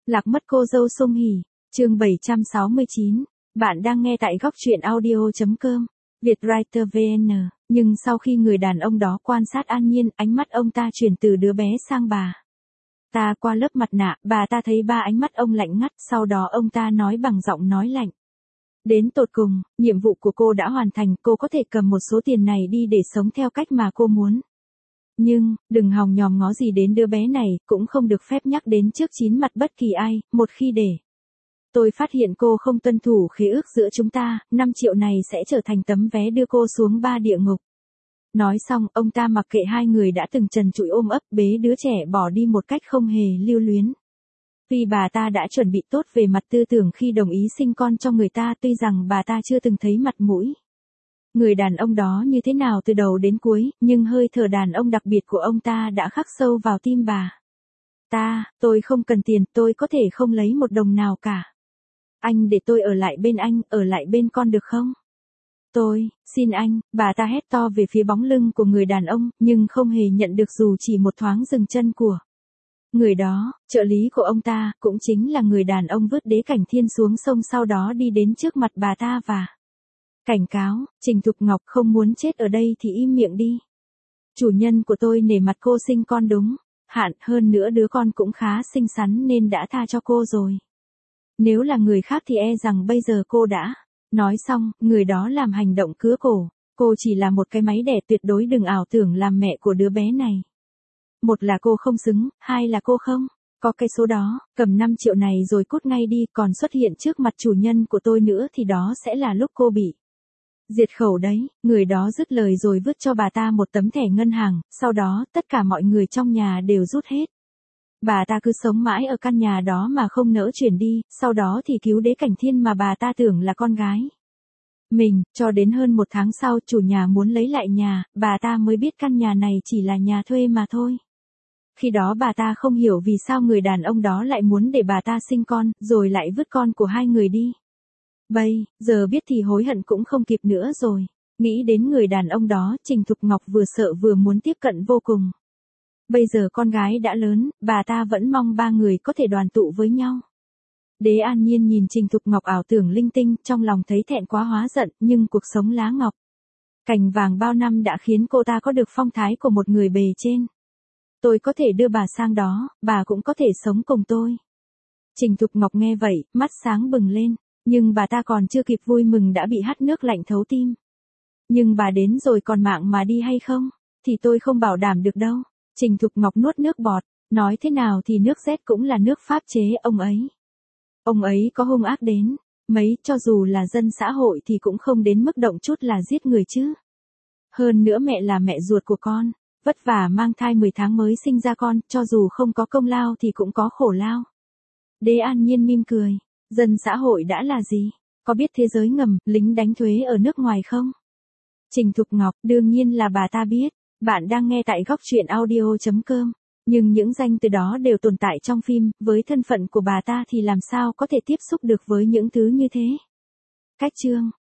Lạc mất cô dâu Song Hỷ, chương 769. Bạn đang nghe tại góc truyện audio.com, Vietwriter VN. Nhưng sau khi người đàn ông đó quan sát An Nhiên, ánh mắt ông ta chuyển từ đứa bé sang bà ta qua lớp mặt nạ, bà ta thấy ba ánh mắt ông lạnh ngắt, sau đó ông ta nói bằng giọng nói lạnh. Đến tột cùng, nhiệm vụ của cô đã hoàn thành, cô có thể cầm một số tiền này đi để sống theo cách mà cô muốn. Nhưng, đừng hòng nhòm ngó gì đến đứa bé này, cũng không được phép nhắc đến trước chín mặt bất kỳ ai, một khi để tôi phát hiện cô không tuân thủ khế ước giữa chúng ta, 5 triệu này sẽ trở thành tấm vé đưa cô xuống 3 địa ngục. Nói xong, ông ta mặc kệ hai người đã từng trần trụi ôm ấp bế đứa trẻ bỏ đi một cách không hề lưu luyến. Tuy bà ta đã chuẩn bị tốt về mặt tư tưởng khi đồng ý sinh con cho người ta, tuy rằng bà ta chưa từng thấy mặt mũi người đàn ông đó như thế nào từ đầu đến cuối, nhưng hơi thở đàn ông đặc biệt của ông ta đã khắc sâu vào tim bà ta. Tôi không cần tiền, tôi có thể không lấy một đồng nào cả. Anh để tôi ở lại bên anh, ở lại bên con được không? Xin anh, bà ta hét to về phía bóng lưng của người đàn ông, nhưng không hề nhận được dù chỉ một thoáng dừng chân của người đó. Trợ lý của ông ta, cũng chính là người đàn ông vứt Đế Cảnh Thiên xuống sông sau đó đi đến trước mặt bà ta và cảnh cáo, Trình Thục Ngọc không muốn chết ở đây thì im miệng đi. Chủ nhân của tôi nể mặt cô sinh con đúng hạn, hơn nữa đứa con cũng khá xinh xắn nên đã tha cho cô rồi. Nếu là người khác thì e rằng bây giờ cô đã. Nói xong, người đó làm hành động cứa cổ. Cô chỉ là một cái máy đẻ, tuyệt đối đừng ảo tưởng làm mẹ của đứa bé này. Một là cô không xứng, hai là cô không có cái số đó, cầm 5 triệu này rồi cút ngay đi, còn xuất hiện trước mặt chủ nhân của tôi nữa thì đó sẽ là lúc cô bị diệt khẩu đấy. Người đó dứt lời rồi vứt cho bà ta một tấm thẻ ngân hàng, sau đó tất cả mọi người trong nhà đều rút hết. Bà ta cứ sống mãi ở căn nhà đó mà không nỡ chuyển đi, sau đó thì cứu Đế Cảnh Thiên mà bà ta tưởng là con gái mình, cho đến hơn 1 tháng sau chủ nhà muốn lấy lại nhà, bà ta mới biết căn nhà này chỉ là nhà thuê mà thôi. Khi đó bà ta không hiểu vì sao người đàn ông đó lại muốn để bà ta sinh con, rồi lại vứt con của hai người đi. Bây giờ biết thì hối hận cũng không kịp nữa rồi. Nghĩ đến người đàn ông đó, Trình Thục Ngọc vừa sợ vừa muốn tiếp cận vô cùng. Bây giờ con gái đã lớn, bà ta vẫn mong ba người có thể đoàn tụ với nhau. Đế An Nhiên nhìn Trình Thục Ngọc ảo tưởng linh tinh, trong lòng thấy thẹn quá hóa giận, nhưng cuộc sống lá ngọc cành vàng bao năm đã khiến cô ta có được phong thái của một người bề trên. Tôi có thể đưa bà sang đó, bà cũng có thể sống cùng tôi. Trình Thục Ngọc nghe vậy, mắt sáng bừng lên, nhưng bà ta còn chưa kịp vui mừng đã bị hắt nước lạnh thấu tim. Nhưng bà đến rồi còn mạng mà đi hay không, thì tôi không bảo đảm được đâu. Trình Thục Ngọc nuốt nước bọt, nói thế nào thì nước Z cũng là nước pháp chế ông ấy có hung ác đến mấy, cho dù là dân xã hội thì cũng không đến mức động chút là giết người chứ. Hơn nữa mẹ là mẹ ruột của con, vất vả mang thai 10 tháng mới sinh ra con, cho dù không có công lao thì cũng có khổ lao. Đế An Nhiên mỉm cười, dân xã hội đã là gì? Có biết thế giới ngầm, lính đánh thuế ở nước ngoài không? Trình Thục Ngọc, đương nhiên là bà ta biết. Bạn đang nghe tại góc truyện audio.com. Nhưng những danh từ đó đều tồn tại trong phim, với thân phận của bà ta thì làm sao có thể tiếp xúc được với những thứ như thế? Cách chương